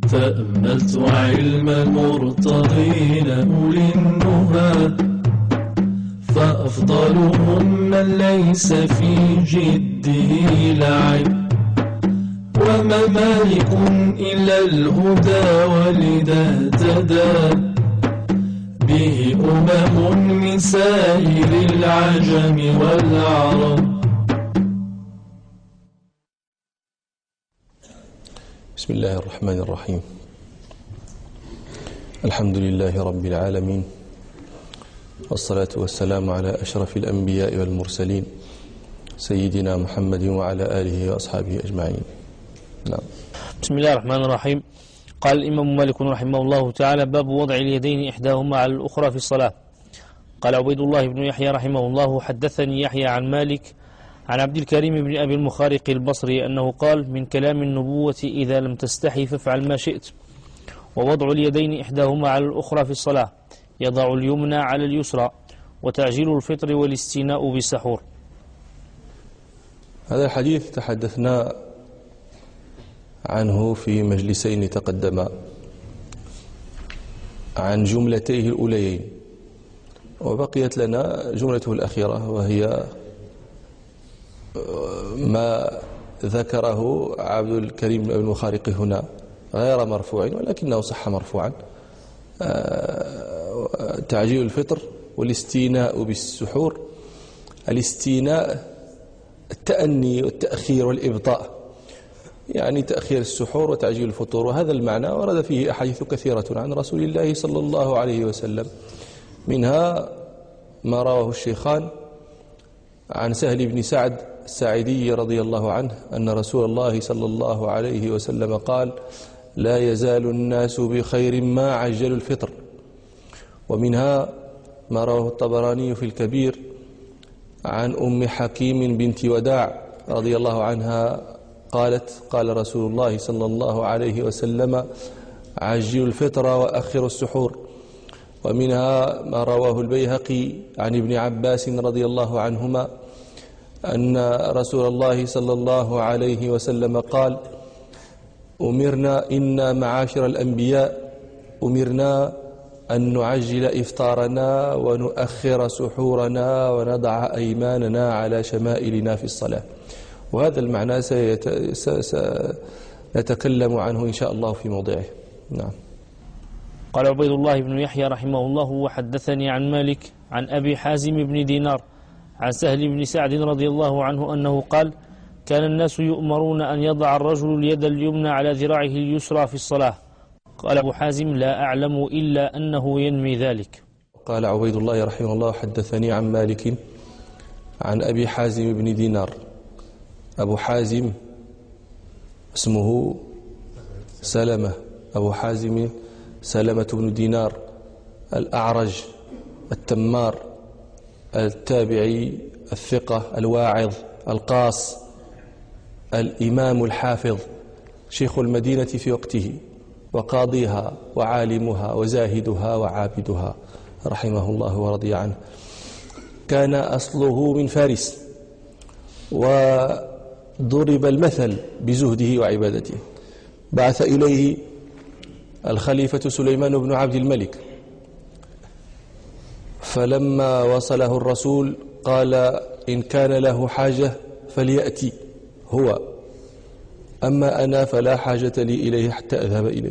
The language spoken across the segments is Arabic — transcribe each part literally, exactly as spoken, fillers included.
تأملت علم المرتضين أولي النهى، فأفضلهم من ليس في جده لعب، وما مالك إلا الهدى ولذا اهتدى به أمم من سائر العجم والعرب. بسم الله الرحمن الرحيم. الحمد لله رب العالمين، والصلاة والسلام على أشرف الأنبياء والمرسلين سيدنا محمد وعلى آله وأصحابه أجمعين. نعم. بسم الله الرحمن الرحيم. قال الإمام مالك رحمه الله تعالى: باب وضع اليدين إحداهما على الأخرى في الصلاة. قال عبيد الله بن يحيى رحمه الله: حدثني يحيى عن مالك عن عبد الكريم بن أبي المخارق البصري أنه قال: من كلام النبوة إذا لم تستحي فافعل ما شئت. ووضع اليدين إحداهما على الأخرى في الصلاة، يضع اليمنى على اليسرى، وتعجيل الفطر والاستيناء بالسحور. هذا الحديث تحدثنا عنه في مجلسين تقدما، عن جملتيه الأوليين، وبقيت لنا جملته الأخيرة، وهي ما ذكره عبد الكريم بن المخارق هنا غير مرفوع ولكنه صح مرفوعا: تعجيل الفطر والاستيناء بالسحور. الاستيناء التأني والتأخير والإبطاء، يعني تأخير السحور وتعجيل الفطور، وهذا المعنى ورد فيه أحاديث كثيرة عن رسول الله صلى الله عليه وسلم، منها ما رواه الشيخان عن سهل بن سعد الساعدي رضي الله عنه أن رسول الله صلى الله عليه وسلم قال: لا يزال الناس بخير ما عجلوا الفطر. ومنها ما رواه الطبراني في الكبير عن أم حكيم بنت وداع رضي الله عنها قالت: قال رسول الله صلى الله عليه وسلم: عجلوا الفطر وأخروا السحور. ومنها ما رواه البيهقي عن ابن عباس رضي الله عنهما أن رسول الله صلى الله عليه وسلم قال: أمرنا إنا معاشر الأنبياء أمرنا أن نعجل إفطارنا ونؤخر سحورنا ونضع أيماننا على شمائلنا في الصلاة. وهذا المعنى سنتكلم عنه إن شاء الله في موضعه. نعم. قال عبيد الله بن يحيى رحمه الله: وحدثني عن مالك عن أبي حازم بن دينار عن سهل بن سعد رضي الله عنه أنه قال: كان الناس يؤمرون أن يضع الرجل اليد اليمنى على ذراعه اليسرى في الصلاة. قال أبو حازم: لا أعلم إلا أنه ينمي ذلك. قال عبيد الله رحمه الله: حدثني عن مالك عن أبي حازم بن دينار. أبو حازم اسمه سلمة، أبو حازم سلمة بن دينار الأعرج التمار التابعي الثقة الواعظ القاص الإمام الحافظ، شيخ المدينة في وقته، وقاضيها وعالمها وزاهدها وعابدها رحمه الله ورضي عنه. كان أصله من فارس، وضرب المثل بزهده وعبادته. بعث إليه الخليفة سليمان بن عبد الملك، فلما وصله الرسول قال: إن كان له حاجة فليأتي هو، أما أنا فلا حاجة لي إليه حتى أذهب إليه.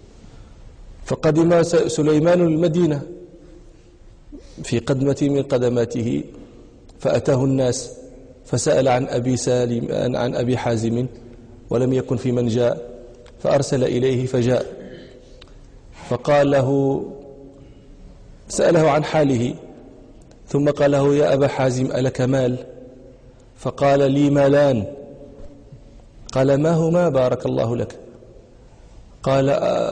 فقدم سليمان المدينة في قدمة من قدماته، فأتاه الناس فسأل عن أبي سالم عن أبي حازم ولم يكن في من جاء، فأرسل إليه فجاء، فقال له سأله عن حاله، ثم قال له: يا أبا حازم ألك مال؟ فقال: لي مالان. قال: ما هما؟ بارك الله لك. قال: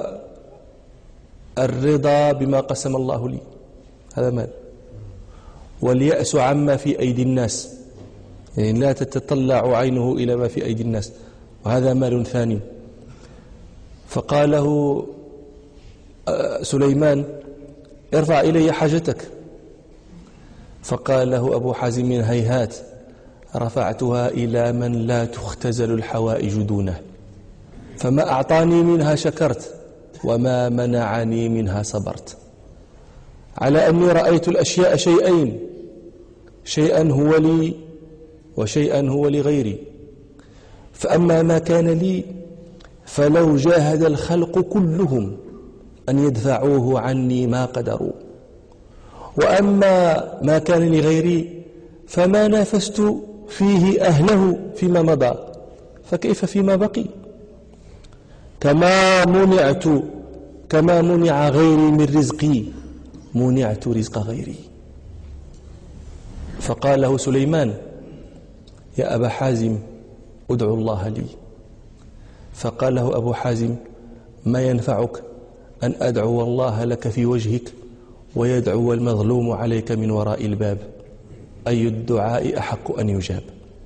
الرضا بما قسم الله لي، هذا مال، واليأس عما في أيدي الناس، يعني لا تتطلع عينه إلى ما في أيدي الناس، وهذا مال ثاني. فقال له سليمان: ارفع إلي حاجتك. فقال له أبو حازم: هيهات، رفعتها إلى من لا تختزل الحوائج دونه. فما أعطاني منها شكرت وما منعني منها صبرت. على أني رأيت الأشياء شيئين، شيئا هو لي وشيئا هو لغيري، فأما ما كان لي فلو جاهد الخلق كلهم أن يدفعوه عني ما قدروا، وأما ما كان لغيري فما نافست فيه أهله فيما مضى، فكيف فيما بقي؟ كما منعت كما منع غيري من رزقي منعت رزق غيري. فقال له سليمان: يا أبا حازم ادعو الله لي. فقال له أبو حازم: ما ينفعك أن أدعو الله لك في وجهك ويدعو المظلوم عليك من وراء الباب، أي الدعاء أحق أن يجاب؟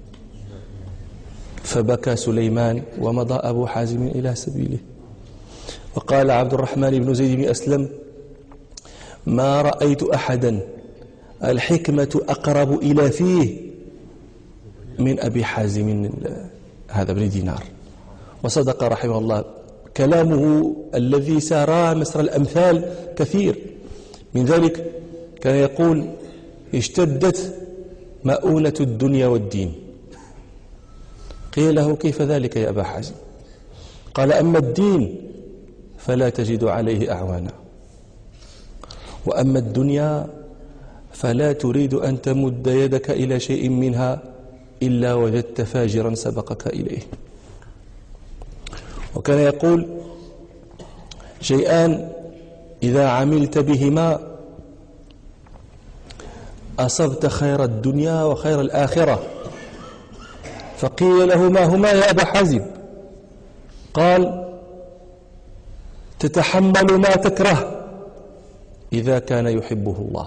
فبكى سليمان ومضى أبو حازم إلى سبيله. وقال عبد الرحمن بن زيد بن أسلم: ما رأيت أحدا الحكمة أقرب إلى فيه من أبي حازم هذا بن دينار. وصدق رحمه الله، كلامه الذي سار مسر الأمثال كثير. من ذلك كان يقول: اشتدت مؤونة الدنيا والدين. قيل له: كيف ذلك يا أبا حازم؟ قال: أما الدين فلا تجد عليه أعوانا، وأما الدنيا فلا تريد أن تمد يدك إلى شيء منها إلا وجدت فاجرا سبقك إليه. وكان يقول: شيئان إذا عملت بهما أصبت خير الدنيا وخير الآخرة. فقيل له: ما هما يا أبا حازم؟ قال: تتحمل ما تكره إذا كان يحبه الله،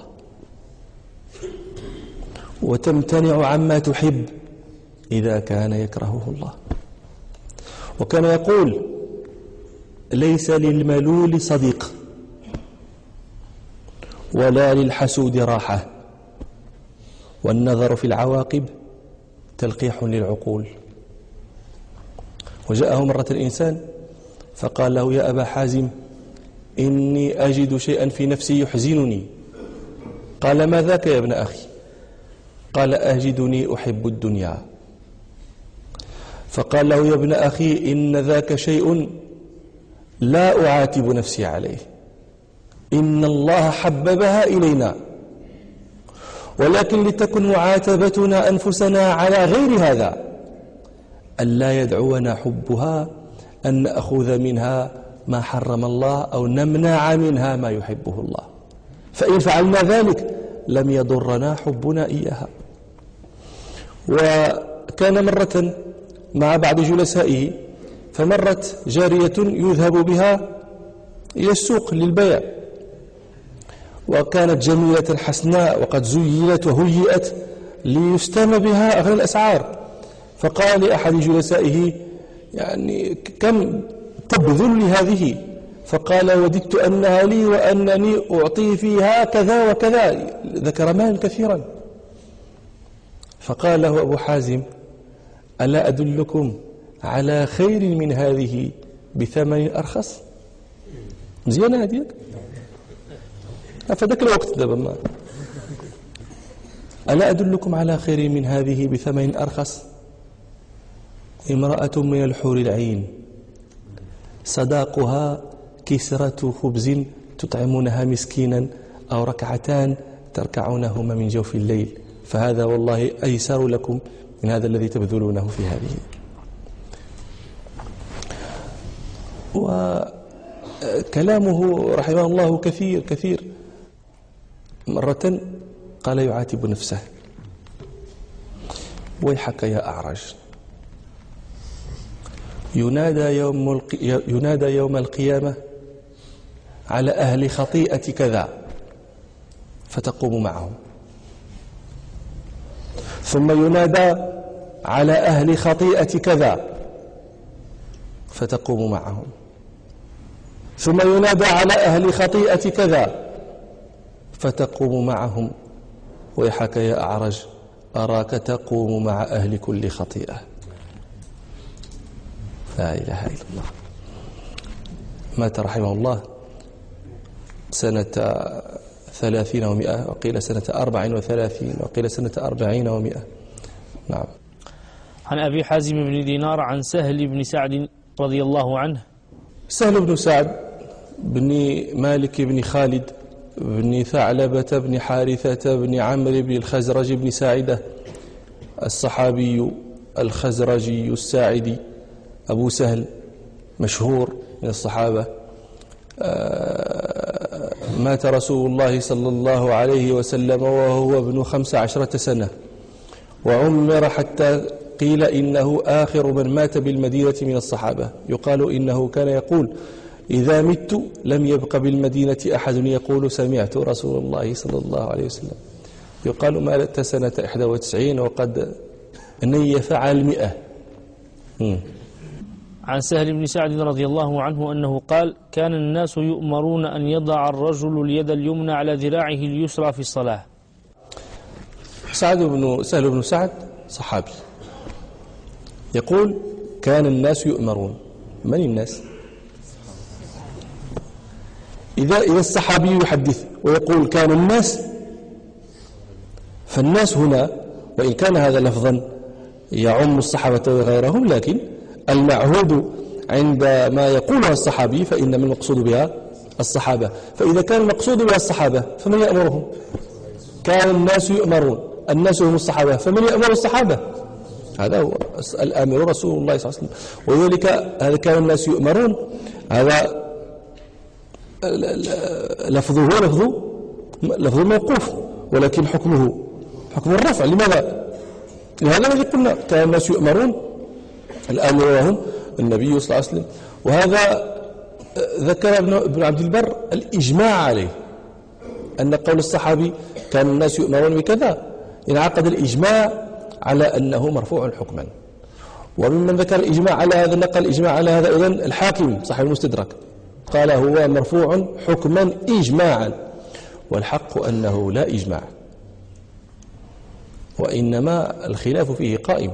وتمتنع عما تحب إذا كان يكرهه الله. وكان يقول: ليس للملول صديق ولا للحسود راحة، والنظر في العواقب تلقيح للعقول. وجاءه مرة الإنسان فقال له: يا أبا حازم إني أجد شيئا في نفسي يحزنني. قال: ما ذاك يا ابن أخي؟ قال: أجدني أحب الدنيا. فقال له: يا ابن أخي إن ذاك شيء لا أعاتب نفسي عليه، إن الله حببها إلينا، ولكن لتكن معاتبتنا أنفسنا على غير هذا، ألا يدعونا حبها أن نأخذ منها ما حرم الله أو نمنع منها ما يحبه الله، فإن فعلنا ذلك لم يضرنا حبنا إياها. وكان مرة مع بعض جلسائه، فمرت جارية يذهب بها إلى السوق للبيع، وكانت جميلة حسناء وقد زينت وهيئت ليستم بها أغلى الأسعار. فقال لأحد جلسائه: يعني كم تبذل لهذه؟ فقال: وددت أنها لي وأنني أعطي فيها كذا وكذا، ذكر مال كثيرا. فقال له أبو حازم: ألا أدلكم على خير من هذه بثمن أرخص؟ مزيانة هذيك؟ فذاك الوقت دابا ما ألا أدلكم على خير من هذه بثمن أرخص؟ امرأة من الحور العين صداقها كسرة خبز تطعمونها مسكينا أو ركعتان تركعونهما من جوف الليل، فهذا والله أيسر لكم من هذا الذي تبذلونه في هذه. وكلامه رحمه الله كثير كثير. مرة قال يعاتب نفسه: ويحك يا أعرج، ينادى يوم, الق... ينادى يوم القيامة على أهل خطيئة كذا فتقوم معهم، ثم ينادى على أهل خطيئة كذا فتقوم معهم، ثم ينادى على أهل خطيئة كذا فتقوم معهم. ويحك يا أعرج، أراك تقوم مع أهل كل خطيئة. لا إله إلا الله. مات رحمه الله سنة ثلاثين ومئة، وقيل سنة أربع وثلاثين، وقيل سنة أربعين ومئة. نعم. عن أبي حازم بن دينار عن سهل بن سعد رضي الله عنه. سهل بن سعد بن مالك بن خالد بن ثعلبة بن حارثة بن عمرو بن الخزرج بن ساعدة الصحابي الخزرجي الساعدي أبو سهل، مشهور من الصحابة. مات رسول الله صلى الله عليه وسلم وهو ابن خمس عشرة سنة، وعمر حتى قيل إنه آخر من مات بالمدينة من الصحابة. يقال إنه كان يقول: إذا مت لم يبق بالمدينة أحد يقول سمعت رسول الله صلى الله عليه وسلم. يقال مات سنة إحدى وتسعين وقد نيف على المئة. عن سهل بن سعد رضي الله عنه أنه قال: كان الناس يؤمرون أن يضع الرجل اليد اليمنى على ذراعه اليسرى في الصلاة. سعد بن سهل بن سعد صحابي يقول: كان الناس يؤمرون. من الناس؟ إذا إذا الصحابي يحدث ويقول كان الناس، فالناس هنا وإن كان هذا لفظا يعم الصحابة وغيرهم، لكن المعهود عندما يقولها الصحابي فإن من المقصود بها الصحابة. فإذا كان المقصود بها الصحابة فمن يأمرهم؟ كان الناس يؤمرون، الناس هم الصحابة، فمن يأمر الصحابة؟ هذا هو الآمر رسول الله صلى الله عليه وسلم. وذلك هذا كان الناس يؤمرون، هذا لفظه لفظ لفظ موقوف، ولكن حكمه حكم الرفع. لماذا؟ لهذا الذي قلنا كان الناس يؤمرون، الآمر وهم النبي صلى الله عليه وسلم. وهذا ذكر ابن عبد البر الإجماع عليه، أن قول الصحابي كان الناس يؤمرون بكذا انعقد الإجماع على أنه مرفوع حكما. وممن ذكر الإجماع على هذا نقل الإجماع على هذا أيضا الحاكم صاحب المستدرك، قال هو مرفوع حكما إجماعا، والحق أنه لا إجماع، وإنما الخلاف فيه قائم،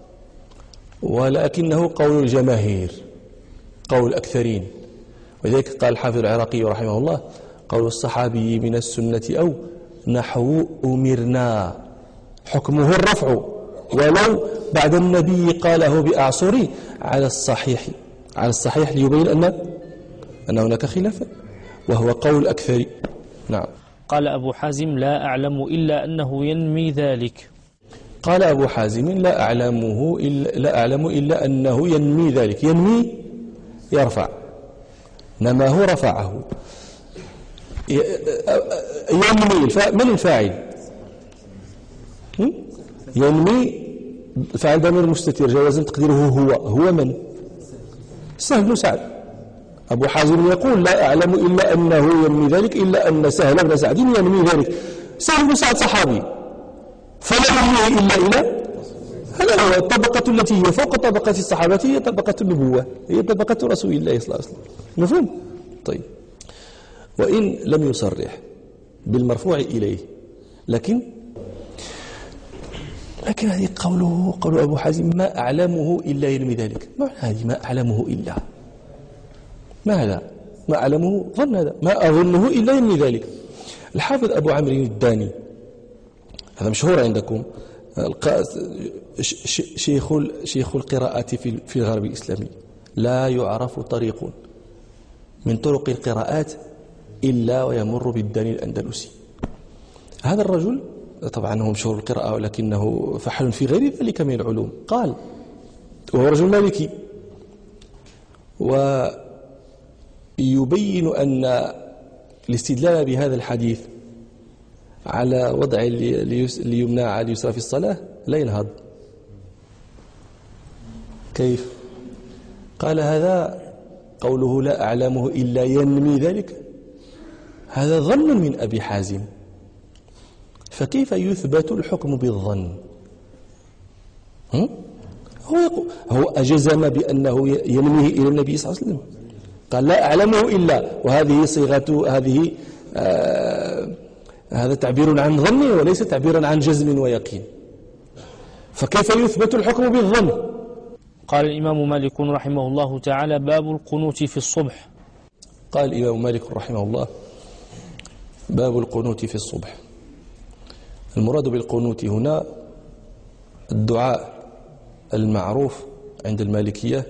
ولكنه قول الجماهير، قول الأكثرين. ولذلك قال الحافظ العراقي رحمه الله: قول الصحابي من السنة أو نحو أمرنا حكمه الرفع، ولو بعد النبي قاله بأعصري على الصحيح على الصحيح ليبين أن أن هناك خلافا، وهو قول أكثر. نعم. قال أبو حازم: لا أعلم إلا أنه ينمي ذلك. قال أبو حازم: لا أعلمه إلا لا أعلم إلا أنه ينمي ذلك. ينمي يرفع، نماه رفعه. ينمي من الفاعل؟ ينمي فاعل ضمير مستتر جوازا تقديره هو. هو من؟ سهل بن سعد. أبو حازم يقول: لا أعلم إلا أنه ينمي ذلك، إلا أن سهل بن سعد ينمي ذلك. سهل بن سعد صحابي، فلا ينميه إلا إلى هذا هو الطبقة التي هي فوق طبقة الصحابة، هي طبقة النبوة، هي طبقة رسول الله صلى الله عليه وسلم. مفهوم؟ طيب. وإن لم يصرح بالمرفوع إليه، لكن لكن هذه قوله قول أبو حازم: ما أعلمه إلا ينمي ذلك. ما هذه ما أعلمه إلا؟ ما هذا؟ ما أعلمه ظن، هذا ما أظنه إلا ينمي ذلك. الحافظ أبو عمرو الداني، هذا مشهور عندكم، شيخ شيخ القراءات في في الغرب الإسلامي، لا يعرف طريق من طرق القراءات إلا ويمر بالداني الأندلسي. هذا الرجل طبعا هو مشهور القراءة، ولكنه فحل في غير ذلك من العلوم. قال، وهو رجل مالكي، ويبين أن الاستدلال بهذا الحديث على وضع اليمنى على اليسرى في الصلاة لا ينهض. كيف؟ قال: هذا قوله لا أعلمه إلا ينمي ذلك، هذا ظن من أبي حازم، فكيف يثبت الحكم بالظن؟ هو هو أجزم بأنه ينميه إلى النبي صلى الله عليه وسلم، قال لا أعلمه إلا، وهذه صيغة هذه آه هذا تعبير عن ظن وليس تعبيرا عن جزم ويقين، فكيف يثبت الحكم بالظن؟ قال الإمام مالك رحمه الله تعالى باب القنوت في الصبح. قال الإمام مالك رحمه الله باب القنوت في الصبح. المراد بالقنوت هنا الدعاء المعروف عند المالكية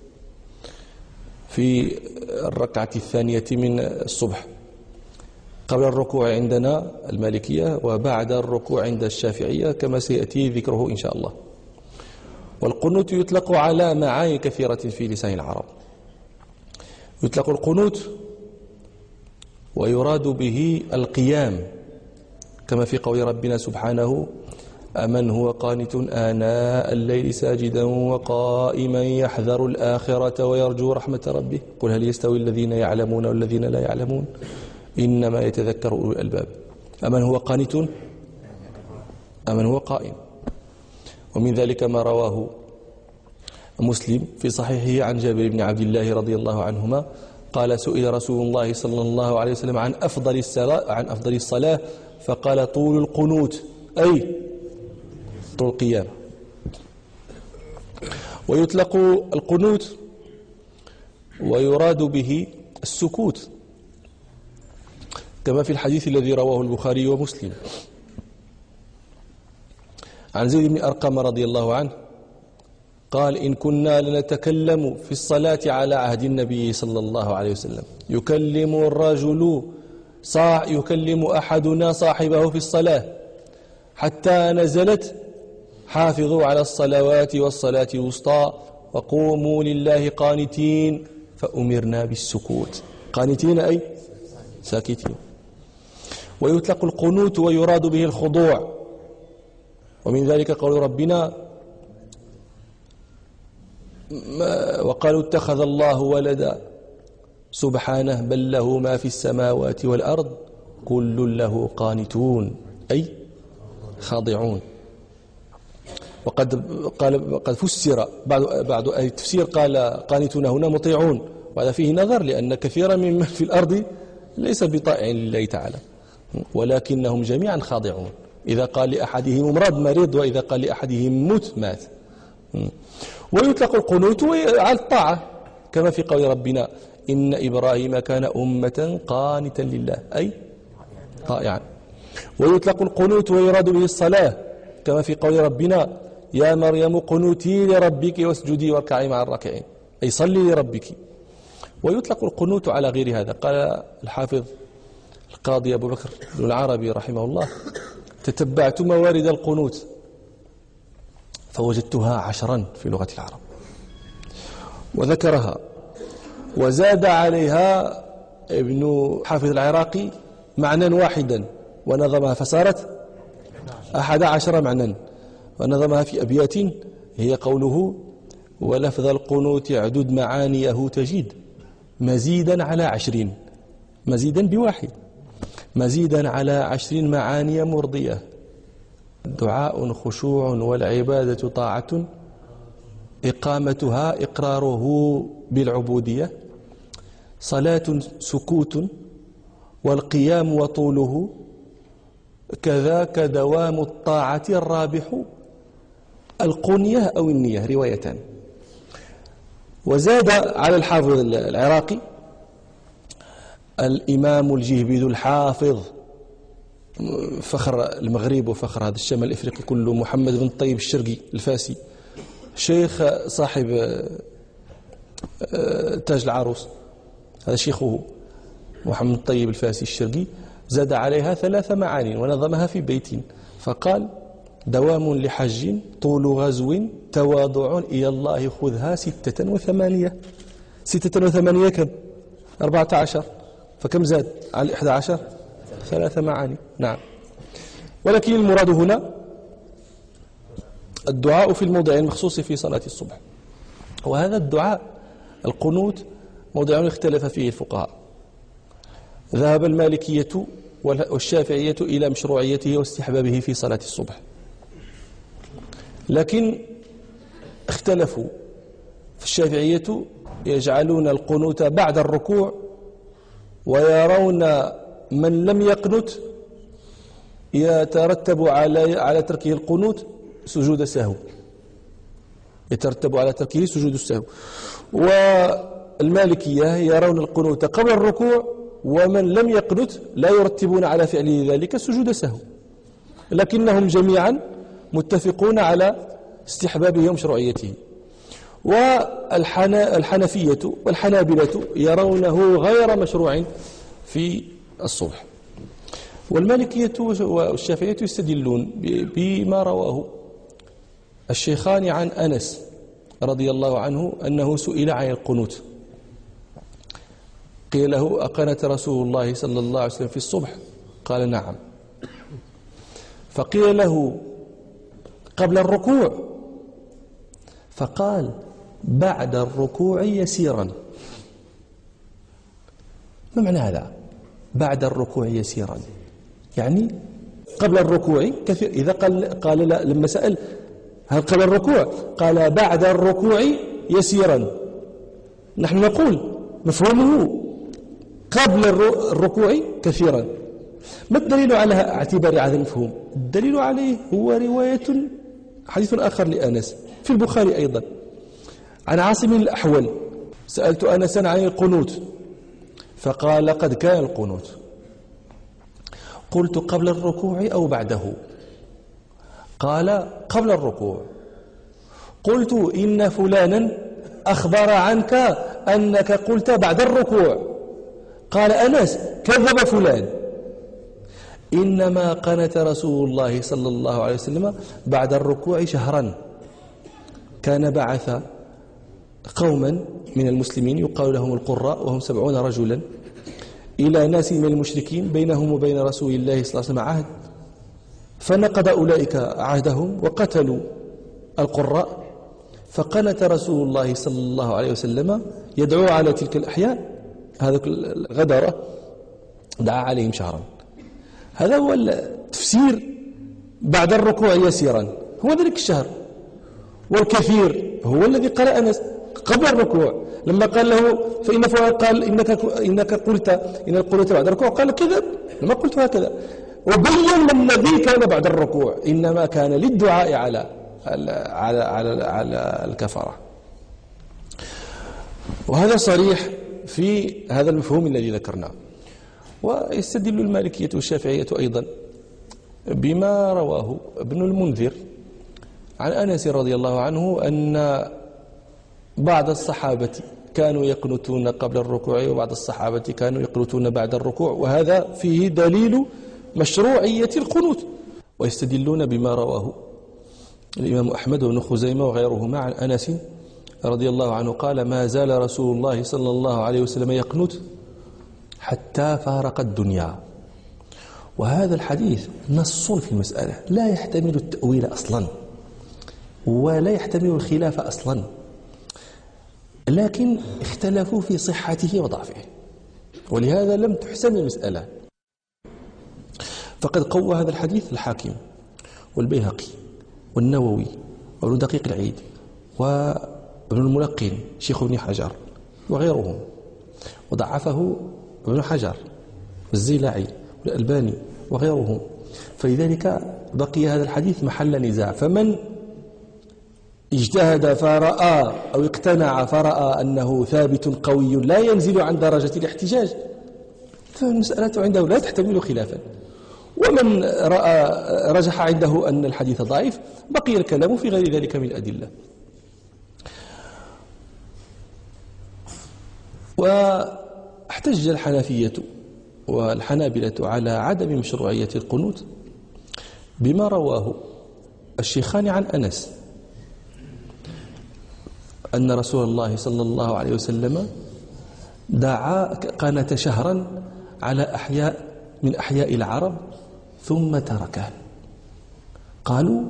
في الركعة الثانية من الصبح قبل الركوع عندنا المالكية وبعد الركوع عند الشافعية كما سيأتي ذكره إن شاء الله. والقنوت يطلق على معاني كثيرة في لسان العرب. يطلق القنوت ويراد به القيام كما في قول ربنا سبحانه أمن هو قانت آناء الليل ساجدا وقائما يحذر الآخرة ويرجو رحمة ربه قل هل يستوي الذين يعلمون والذين لا يعلمون إنما يتذكر أولو الألباب. أمن هو قانت أمن هو قائم. ومن ذلك ما رواه مسلم في صحيحه عن جابر بن عبد الله رضي الله عنهما قال سئل رسول الله صلى الله عليه وسلم عن أفضل الصلاة عن أفضل الصلاة فقال طول القنوت أي طول القيام. ويطلق القنوت ويراد به السكوت كما في الحديث الذي رواه البخاري ومسلم عن زيد بن أرقم رضي الله عنه قال إن كنا لنتكلم في الصلاة على عهد النبي صلى الله عليه وسلم يكلم الرجل صاع يكلم أحدنا صاحبه في الصلاة حتى نزلت حافظوا على الصلوات والصلاة الوسطى وقوموا لله قانتين فأمرنا بالسكوت. قانتين أي ساكتين. ويطلق القنوت ويراد به الخضوع ومن ذلك قول ربنا وقالوا اتخذ الله ولدا سبحانه بل له ما في السماوات والأرض كل له قانتون أي خاضعون. وقد قال قد فسر بعض بعض أهل التفسير قال قانتون هنا مطيعون وهذا فيه نظر لأن كثيرا ممن في الأرض ليس بطائع لله تعالى ولكنهم جميعا خاضعون. إذا قال لأحدهم امرض مريض وإذا قال لأحدهم موت مات. ويطلق القنوت على الطاعة كما في قول ربنا إن إبراهيم كان أمة قانتا لله أي طائعا. ويطلق القنوت ويراد به الصلاة كما في قول ربنا يا مريم قنوتي لربك واسجدي واركعي مع الراكعين أي صلي لربك. ويطلق القنوت على غير هذا. قال الحافظ القاضي أبو بكر بن العربي رحمه الله تتبعت موارد القنوت فوجدتها عشرا في لغة العرب وذكرها وزاد عليها ابن حافظ العراقي معنى واحدا ونظمها فصارت أحد عشر معنى ونظمها في أبيات هي قوله ولفظ القنوت عدد معانيه تجد مزيدا على عشرين مزيدا بواحد مزيدا على عشرين معاني مرضية دعاء خشوع والعبادة طاعة إقامتها إقراره بالعبودية صلاة سكوت والقيام وطوله كذاك دوام الطاعة الرابح القنية أو النية روايتان. وزاد على الحافظ العراقي الإمام الجهبذ الحافظ فخر المغرب وفخر هذا الشمال الإفريقي كله محمد بن الطيب الشرقي الفاسي شيخ صاحب تاج العروس هذا شيخه محمد الطيب الفاسي الشرقي زاد عليها ثلاث معاني ونظمها في بيت فقال دوام لحج طول غزو تواضع إلى الله خذها ستة وثمانية ستة وثمانية كم أربعة عشر فكم زاد على إحدى عشر ثلاث معاني. نعم. ولكن المراد هنا الدعاء في الموضع المخصوص في صلاة الصبح وهذا الدعاء القنوت موضع اختلف فيه الفقهاء. ذهب المالكية والشافعية إلى مشروعيته واستحبابه في صلاة الصبح لكن اختلفوا. في الشافعية يجعلون القنوت بعد الركوع ويرون من لم يقنت يترتب على على تركه القنوت سجود سهو يترتب على تركه سجود السهو. والمالكية يرون القنوت قبل الركوع، ومن لم يقنت لا يرتبون على فعله ذلك سجود سهو، لكنهم جميعا متفقون على استحبابه ومشروعيته. والحنفية والحنابلة يرونه غير مشروع في الصبح. والمالكية والشافعية يستدلون بما رواه الشيخان عن أنس رضي الله عنه أنه سئل عن القنوت، قيل له: أقنت رسول الله صلى الله عليه وسلم في الصبح؟ قال: نعم. فقيل له: قبل الركوع؟ فقال: بعد الركوع يسيرا. ما معنى هذا؟ بعد الركوع يسيرا يعني قبل الركوع كثير. إذا قال, قال لا لما سأل هل قبل الركوع؟ قال: بعد الركوع يسيرا. نحن نقول مفهومه قبل الركوع كثيرا. ما الدليل على اعتبار هذا المفهوم؟ الدليل عليه هو رواية حديث آخر لأنس في البخاري أيضا عن عاصم الأحول: سألت أنسا عن القنوت فقال: قد كان القنوت. قلت: قبل الركوع أو بعده؟ قال: قبل الركوع. قلت: إن فلانا أخبر عنك أنك قلت بعد الركوع. قال أنس: كذب فلان، إنما قنت رسول الله صلى الله عليه وسلم بعد الركوع شهرا. كان بعث قوما من المسلمين يقال لهم القراء وهم سبعون رجلا إلى ناس من المشركين بينهم وبين رسول الله صلى الله عليه وسلم عهد، فنقض أولئك عهدهم وقتلوا القراء، فقنت رسول الله صلى الله عليه وسلم يدعو على تلك الأحياء، هذا الغدرة دعا عليهم شهرا. هذا هو التفسير بعد الركوع يسيرا، هو ذلك الشهر. والكثير هو الذي قال أنس قبل الركوع، لما قال له فإن فلان قال إنك إنك قلت إن قلت بعد الركوع، قال كذب، لما قلت هكذا، وبين الذي كان بعد الركوع إنما كان للدعاء على على على على الكفرة. وهذا صريح في هذا المفهوم الذي ذكرناه. ويستدل المالكية والشافعية أيضا بما رواه ابن المنذر عن أنس رضي الله عنه أن بعض الصحابة كانوا يقنتون قبل الركوع وبعض الصحابة كانوا يقنتون بعد الركوع، وهذا فيه دليل مشروعية القنوت. ويستدلون بما رواه الإمام أحمد بن خزيمة وغيرهما عن أنس رضي الله عنه قال: ما زال رسول الله صلى الله عليه وسلم يقنت حتى فارق الدنيا. وهذا الحديث نص في المسألة لا يحتمل التأويل أصلا ولا يحتمل الخلاف أصلا، لكن اختلفوا في صحته وضعفه، ولهذا لم تحسم المسألة. فقد قوى هذا الحديث الحاكم والبيهقي والنووي وابن دقيق العيد وابن الملقن شيخ ابن حجر وغيرهم، وضعفه ابن حجر والزيلعي والألباني وغيرهم. فلذلك بقي هذا الحديث محل نزاع، فمن اجتهد فرأى أو اقتنع فرأى أنه ثابت قوي لا ينزل عن درجة الاحتجاج، فالمسألة عنده لا تحتمل خلافا. ومن رأى رجح عنده أن الحديث ضعيف بقي الكلام في غير ذلك من الأدلة. واحتج الحنفية والحنابلة على عدم مشروعية القنوت بما رواه الشيخان عن أنس أن رسول الله صلى الله عليه وسلم دعا قنت شهرا على أحياء من أحياء العرب ثم تركه. قالوا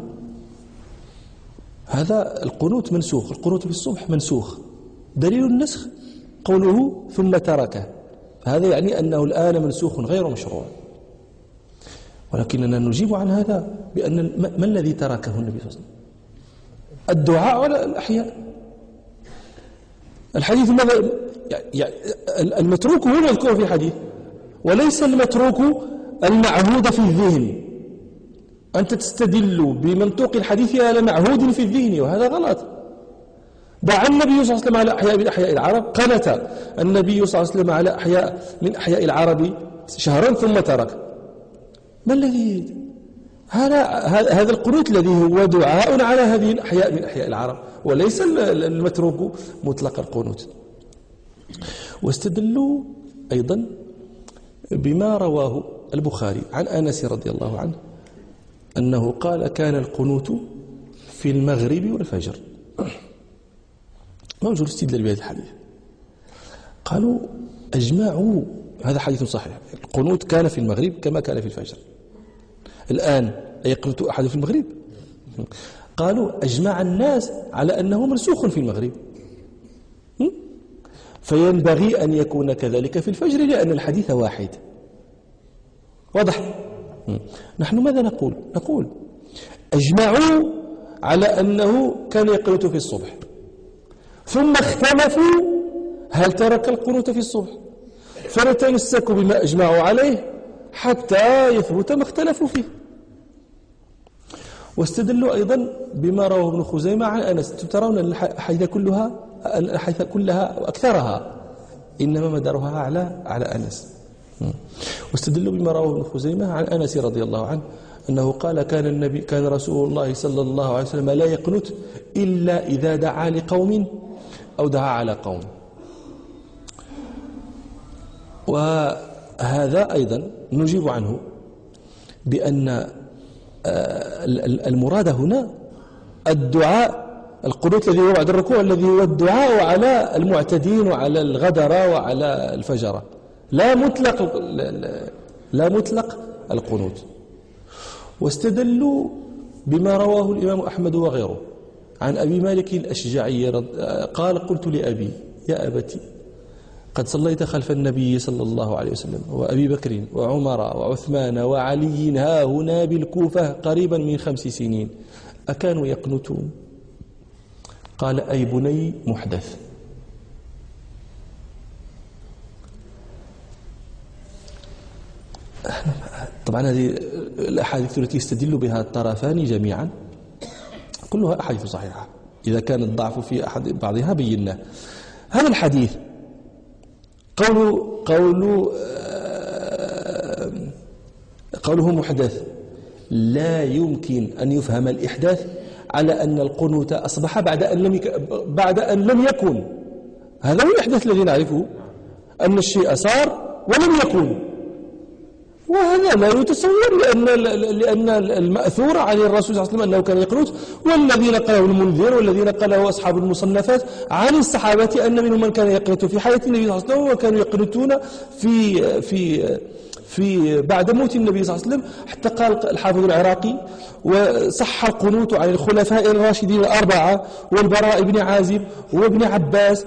هذا القنوت منسوخ، القنوت في الصبح منسوخ، دليل النسخ قوله ثم تركه، هذا يعني أنه الآن منسوخ غير مشروع. ولكننا نجيب عن هذا بأن ما الذي تركه النبي صلى الله عليه وسلم؟ الدعاء على الأحياء. الحديث ماذا يعني المتروك هو المذكور في الحديث، وليس المتروك المعهود في الذهن. أنت تستدل بمنطوق الحديث على معهود في الذهن، وهذا غلط. دعا النبي صلى الله عليه وسلم على أحياء من أحياء العرب، قنت النبي صلى الله عليه وسلم على أحياء من أحياء العرب شهرا ثم ترك. ما الذي هذا هذا القنوت الذي هو دعاء على هذه الأحياء من أحياء العرب، وليس المتروك مطلق القنوت. واستدلوا أيضا بما رواه البخاري عن أنس رضي الله عنه أنه قال كان القنوت في المغرب والفجر. ما وجه الاستدلال بهذا الحديث؟ قالوا أجمعوا، هذا حديث صحيح، القنوت كان في المغرب كما كان في الفجر. الآن يقنط أحد في المغرب؟ قالوا أجمع الناس على أنه منسوخ في المغرب، فينبغي أن يكون كذلك في الفجر لأن الحديث واحد. واضح؟ نحن ماذا نقول؟ نقول أجمعوا على أنه كان يقنط في الصبح، ثم اختلفوا هل ترك القنوت في الصبح، فنتمسك بما أجمعوا عليه حتى يثبت ما اختلفوا فيه. واستدلوا أيضا بما رواه ابن خزيمة عن أنس. ترون الحديث كلها الحديث كلها وأكثرها إنما مدارها على على أنس. واستدلوا بما رواه ابن خزيمة عن أنس رضي الله عنه أنه قال كان النبي كان رسول الله صلى الله عليه وسلم لا يقنت إلا إذا دعا لقوم أو دعا على قوم. وهذا أيضا نجيب عنه بأن المراد هنا الدعاء، القنوت الذي هو بعد الركوع الذي هو الدعاء على المعتدين وعلى الغدرة وعلى الفجرة، لا مطلق لا مطلق القنوت. واستدلوا بما رواه الإمام أحمد وغيره عن أبي مالك الأشجعي قال قلت لأبي يا أبتي قد صليت خلف النبي صلى الله عليه وسلم وأبي بكر وعمر وعثمان وعلي ها هنا بالكوفة قريبا من خمس سنين أكانوا يقنتون؟ قال أي بني محدث. طبعا هذه الأحاديث التي يستدل بها الطرفان جميعا كلها أحاديث صحيحة، إذا كان الضعف في أحد بعضها بيناه. هذا الحديث قول قول قوله محدث لا يمكن أن يفهم الإحداث على أن القنوت أصبح بعد أن لم يك... بعد أن لم يكن. هذا هو الإحداث الذي نعرفه، أن الشيء صار ولم يكن، وهذا لا يتصور لأن لأن المأثور عن الرسول صلى الله عليه وسلم أنه كان يقنت، والذي نقله المنذر والذي نقله أصحاب المصنفات عن الصحابة أن منهم من كان يقنت في حياة النبي صلى الله عليه وسلم وكانوا يقنتون في في في بعد موت النبي صلى الله عليه وسلم، حتى قال الحافظ العراقي وصح القنوت عن الخلفاء الراشدين الأربعة والبراء بن عازب وابن عباس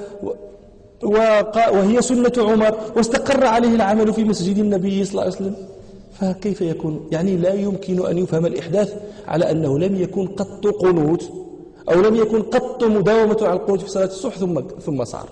وهي سنة عمر واستقر عليه العمل في مسجد النبي صلى الله عليه وسلم. فكيف يكون؟ يعني لا يمكن أن يفهم الإحداث على أنه لم يكن قط قنوت أو لم يكن قط مداومة على القنوت في صلاة الصبح ثم ثم صار.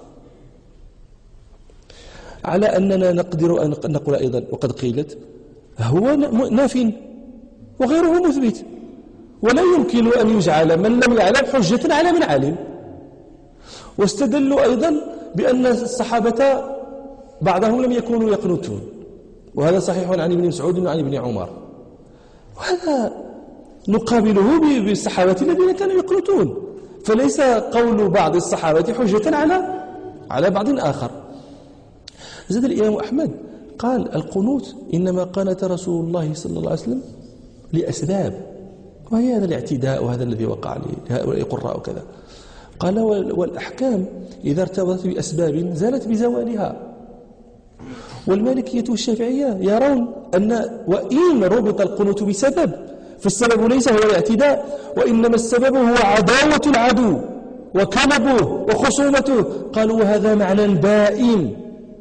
على أننا نقدر أن نقول أيضا وقد قيلت هو ناف وغيره مثبت، ولا يمكن أن يجعل من لم يعلم حجة على من علم. واستدلوا أيضا بأن الصحابة بعضهم لم يكونوا يقنتون، وهذا صحيح عن ابن مسعود وعن ابن عمر، وهذا نقابله بالصحابة الذين كانوا يقنتون، فليس قول بعض الصحابة حجة على على بعض آخر. زاد الإمام أحمد قال القنوت إنما قنت رسول الله صلى الله عليه وسلم لأسباب، وهي هذا الاعتداء وهذا الذي وقع لهؤلاء القراء وكذا. قال والأحكام إذا ارتبطت بأسباب زالت بزوالها. والمالكية والشافعية يرون أن وإن ربط القنوت بسبب فالسبب ليس هو الاعتداء، وإنما السبب هو عداوة العدو وكلبه وخصومته. قالوا وهذا معنى بائن،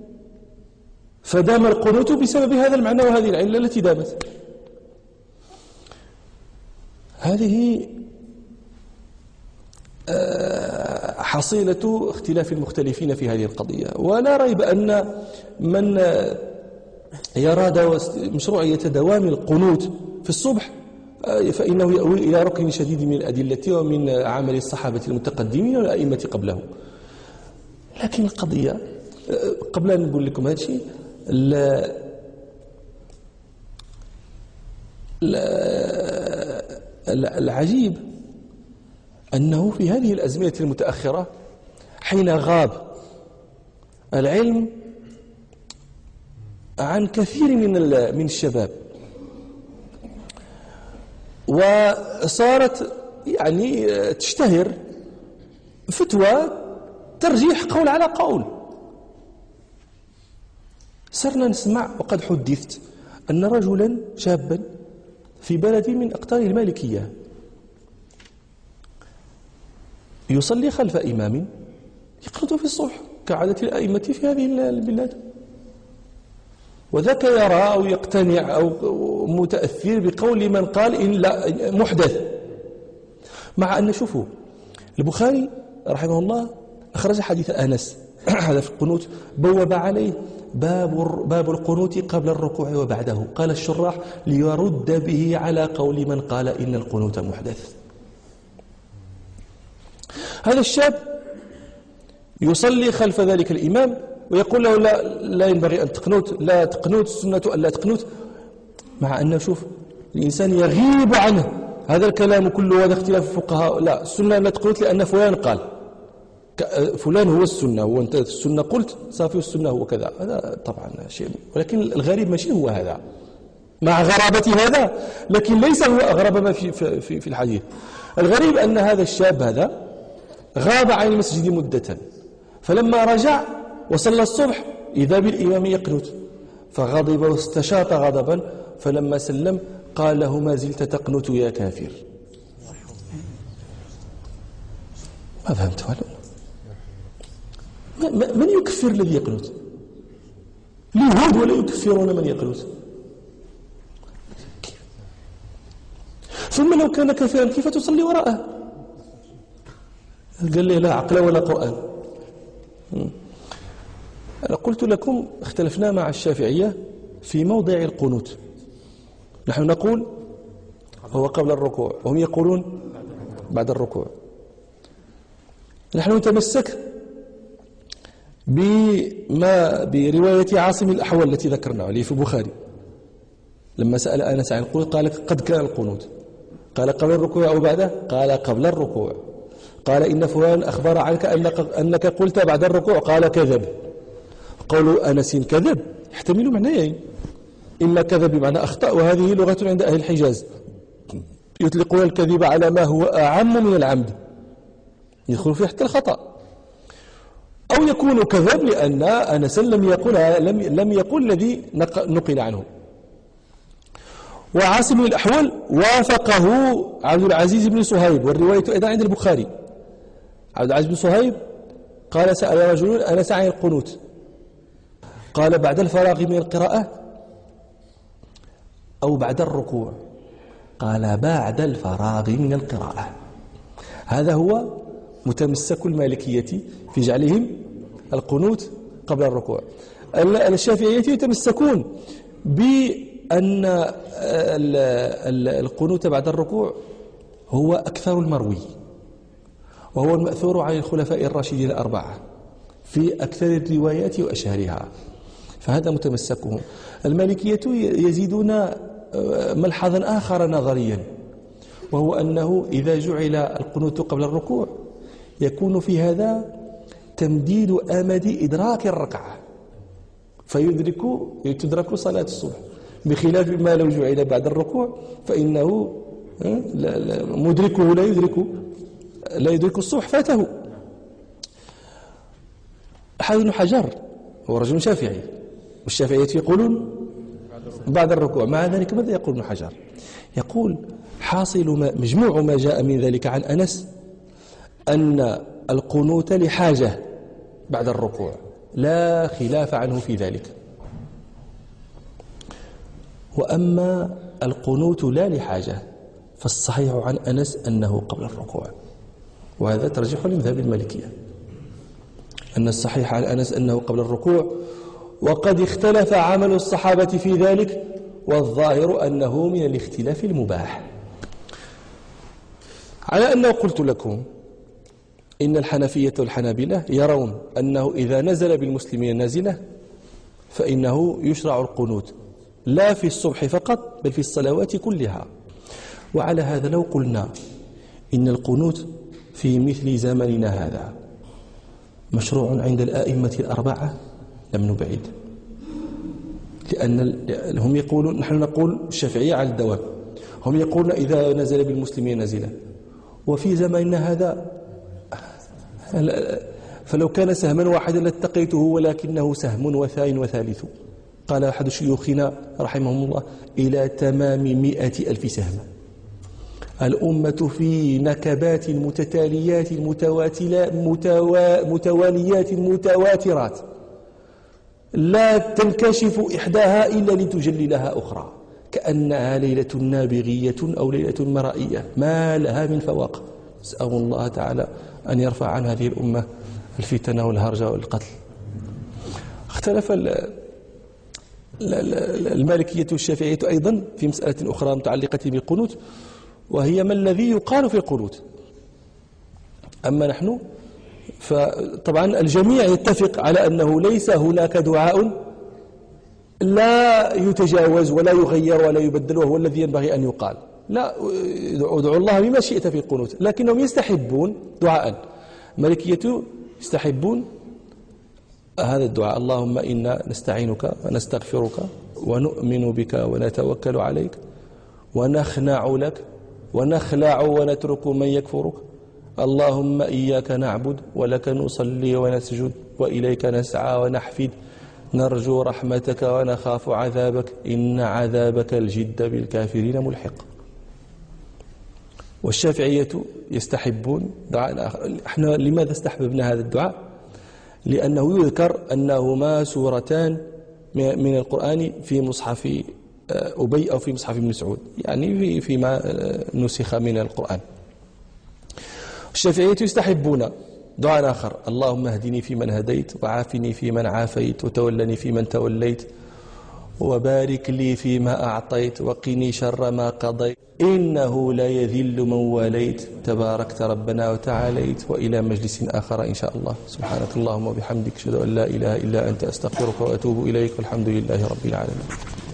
فدام القنوت بسبب هذا المعنى وهذه العلة التي دامت. هذه حصيلة اختلاف المختلفين في هذه القضية، ولا ريب أن من يرى مشروعية دوام القنوت في الصبح فإنه يأوي إلى ركن شديد من الأدلة ومن عمل الصحابة المتقدمين والأئمة قبله. لكن القضية قبل أن نقول لكم هذا الشيء، العجيب أنه في هذه الأزمنة المتأخرة حين غاب العلم عن كثير من من الشباب، وصارت يعني تشتهر فتوى ترجيح قول على قول. صرنا نسمع وقد حدثت أن رجلا شابا في بلد من أقطار المالكية يصلي خلف إمام يقنط في الصبح كعادة الأئمة في هذه البلاد، وذاك يرى أو يقتنع أو متأثر بقول من قال إن لا محدث، مع أن شوفوا البخاري رحمه الله أخرج حديث أنس هذا في القنوت، بوب عليه باب باب القنوت قبل الركوع وبعده، قال الشراح ليرد به على قول من قال إن القنوت محدث. هذا الشاب يصلي خلف ذلك الإمام ويقول له لا, لا ينبغي أن تقنوت، لا تقنوت، السنة أن لا تقنوت، مع أن شوف الإنسان يغيب عنه هذا الكلام كله، هذا اختلاف الفقهاء، لا السنة أن لا تقنوت لأن فلان قال، فلان هو السنة، وأنت السنة قلت صافي السنة هو كذا، هذا طبعا شيء، ولكن الغريب ماشي هو هذا مع غرابة هذا، لكن ليس هو أغرب ما في, في, في الحديث. الغريب أن هذا الشاب هذا غاب عن المسجد مدة، فلما رجع وصلى الصبح إذا بالإمام يقنت، فغضب واستشاط غضبا، فلما سلم قال له ما زلت تقنت يا كافر. ما فهمت ولا من يكفر الذي يقنت؟ اليهود ولا يكفرون من يقنت؟ ثم لو كان كافرا كيف تصلي وراءه؟ قال لي لا عقل ولا قرآن. أنا قلت لكم اختلفنا مع الشافعية في موضع القنوت، نحن نقول هو قبل الركوع وهم يقولون بعد الركوع. نحن نتمسك بما برواية عاصم الأحول التي ذكرناها اللي في البخاري، لما سأل أنس عن القنوت قال قد كان القنوت، قال قبل الركوع أو بعده، قال قبل الركوع، قال إن فلان أخبر عنك أنك قلت بعد الركوع، قال كذب. قول أنس كذب يحتمل معنيين، إما كذب بمعنى أخطأ، وهذه لغة عند أهل الحجاز يطلقون الكذب على ما هو أعم من العمد، يدخل فيه حتى الخطأ، أو يكون كذب لأن أنس لم يقل لم لم يقل الذي نقل عنه. وعاصم الأحول وافقه عبد العزيز بن صهيب، والرواية أيضا عند البخاري. عبد العزيز بن صهيب قال سأل رجل أنس عن القنوت، قال بعد الفراغ من القراءة أو بعد الركوع، قال بعد الفراغ من القراءة. هذا هو متمسك المالكية في جعلهم القنوت قبل الركوع. الشافعية يتمسكون بأن القنوت بعد الركوع هو أكثر المروي، وهو المأثور عن الخلفاء الراشدين الأربعة في أكثر الروايات وأشهرها، فهذا متمسكهم. المالكية يزيدون ملحظا آخر نظريا، وهو أنه إذا جعل القنوت قبل الركوع يكون في هذا تمديد أمد إدراك الركعة، فيدرك تدرك صلاة الصبح، بخلاف ما لو جعل بعد الركوع فإنه مدركه لا يدرك لا يدرك الصبح، فاته. حافظ بن حجر هو رجل شافعي، والشافعية يقولون بعد الركوع، مع ذلك ماذا يقول ابن حجر؟ يقول حاصل ما مجموع ما جاء من ذلك عن أنس أن القنوت لحاجة بعد الركوع، لا خلاف عنه في ذلك. وأما القنوت لا لحاجة فالصحيح عن أنس أنه قبل الركوع، وهذا ترجح لمذهب المالكية، أن الصحيح عن أنس أنه قبل الركوع، وقد اختلف عمل الصحابة في ذلك، والظاهر أنه من الاختلاف المباح. على أنه قلت لكم إن الحنفية والحنابلة يرون أنه إذا نزل بالمسلمين نازلة فإنه يشرع القنوت لا في الصبح فقط بل في الصلوات كلها. وعلى هذا لو قلنا إن القنوت في مثل زمننا هذا مشروع عند الآئمة الأربعة لم نبعد، لأن هم يقولون، نحن نقول الشافعية على الدوام، هم يقولون إذا نزل بالمسلمين نزلة، وفي زمننا هذا فلو كان سهما واحدا لاتقيته ولكنه سهم وثاء وثالث. قال أحد شيوخنا رحمهم الله إلى تمام مئة ألف سهم. الأمة في نكبات متتاليات متواليات متواترات لا تنكشف إحداها إلا لتجلي لها أخرى، كأنها ليلة نابغية أو ليلة مرائية ما لها من فواق. نسأل الله تعالى أن يرفع عن هذه الأمة الفتن والهرج والقتل. اختلف المالكية والشافعية أيضا في مسألة أخرى متعلقة بالقنوت، وهي ما الذي يقال في القنوت. أما نحن فطبعا الجميع يتفق على أنه ليس هناك دعاء لا يتجاوز ولا يغير ولا يبدل وهو الذي ينبغي أن يقال. لا، ادعو الله بما شئت في القنوت، لكنهم يستحبون دعاء. المالكية يستحبون هذا الدعاء: اللهم إنا نستعينك ونستغفرك ونؤمن بك ونتوكل عليك ونخنع لك ونخلع ونترك من يكفرك، اللهم إياك نعبد ولك نصلي ونسجد وإليك نسعى ونحفد، نرجو رحمتك ونخاف عذابك، إن عذابك الجد بالكافرين ملحق. والشافعية يستحبون دعاء آخر. احنا لماذا استحببنا هذا الدعاء؟ لأنه يذكر أنهما سورتان من القرآن في مصحف أبي أو في مصحف ابن مسعود، يعني فيما نسخ من القرآن. الشافعية يستحبون دعاء آخر: اللهم اهدني فيمن هديت وعافني فيمن عافيت وتولني فيمن توليت وبارك لي فيما أعطيت وقني شر ما قضيت إنه لا يذل من واليت تباركت ربنا وتعاليت. وإلى مجلس آخر إن شاء الله. سبحانك اللهم وبحمدك أشهد أن لا إله إلا أنت أستغفرك وأتوب إليك والحمد لله رب العالمين.